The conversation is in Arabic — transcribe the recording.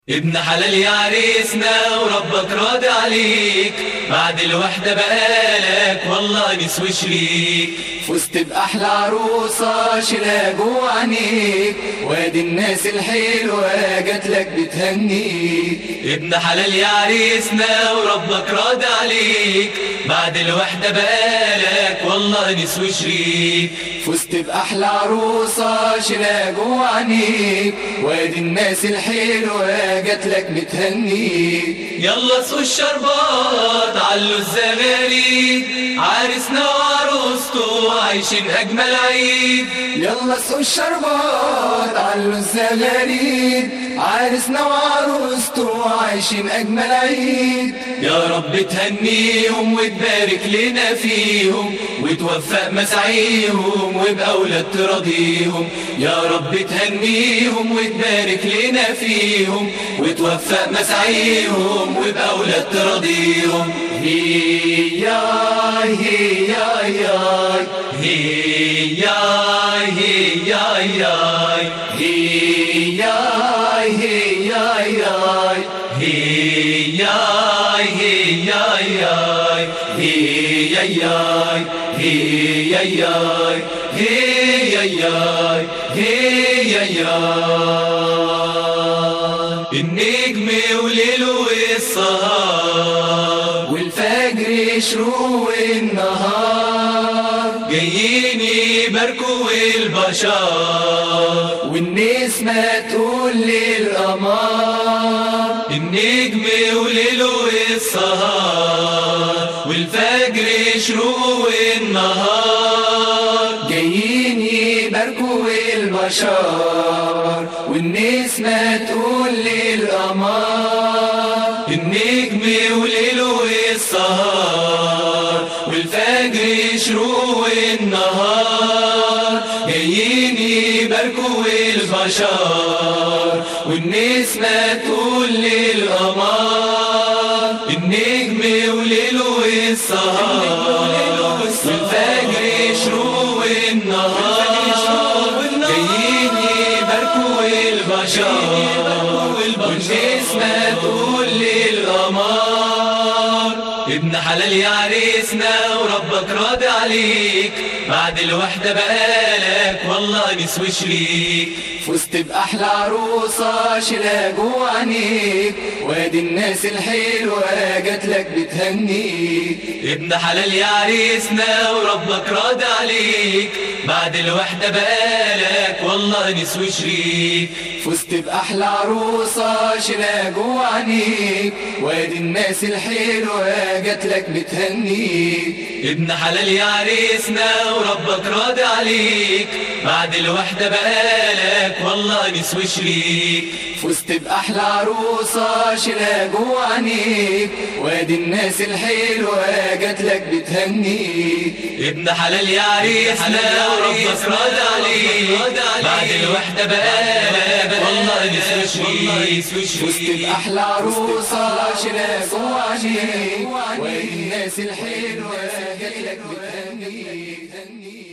ابن حلال يا عريسنا وربك راضي عليك، بعد الوحدة بقالك والله نسوي شريك. فزت بأحلى عروسة شيلها جوا عينيك، وادي الناس الحلوة جاتلك بتهنيك. ابن حلال يا عريسنا وربك راضي عليك، بعد الوحدة بقالك والله نسوي شريك. فزت بأحلى عروسة شيلها جوا عينيك، وادي الناس الحلوة جاتلك بتهنيك. يلا سوق الشربات علوا الزغاليد، عريسنا وعروسته عايشين أجمل عيد. يلا سوق الشربات علوا الزغاليد، عريسنا وعروسته عايشين أجمل عيد. يا رب تهنيهم وتبارك لنا فيهم، وتوفق مسعيهم وبأولاد تراضيهم. يا رب تهنيهم وتبارك لنا فيهم، وتوفق مسعيهم وبأولاد تراضيهم. هيا هيا ياي هيا هيا ياي هيا هيا ياي هيا هيا ياي هيا ياي هيا ياي هيا ياي هيا ياي. النجم وليله السهر، والفجر شروق النهار، جايين يباركوا البشر، والنسمة تقول للقمر. النجم وليله السهر، والفجر شروق النهار، جايين يباركوا البشر، والنسمة تقول للقمر. النجم وليله السهر، والفجر شروق النهار، جايين يباركوا البشر، والنسمة تقول للقمر. النجم وليله السهر، والفجر شروق النهار، جايين يباركوا البشر، والنسمة تقول للقمر. ابن حلال يا عريسنا وربك راضي عليك، بعد الوحدة بقالك والله نسوي شريك. فزت بأحلى عروسة شيلها جوا عينيك، وادي الناس الحلوة جاتلك بتهنيك. ابن حلال يا عريسنا وربك راضي عليك، بعد الوحدة بقالك والله نسوي شريك. فزت بأحلى عروسة شيلها جوا عينيك، وادي الناس الحلوة جاتلك بتهنيك. ابن حلال يا عريسنا وربك راضي عليك، بعد الوحدة بقالك والله نسوي شريك. فزت بأحلى عروسة شيلها جوا عينيك، وادي الناس الحلوة جاتلك بتهنيك. ابن حلال يا عريسنا وربك راضي عليك، بعد الوحدة بقالك والله نسوي شريك. فزت بأحلى عروسة شيلها جوا عينيك، وادي الناس الحلوة جاتلك بتهنيك.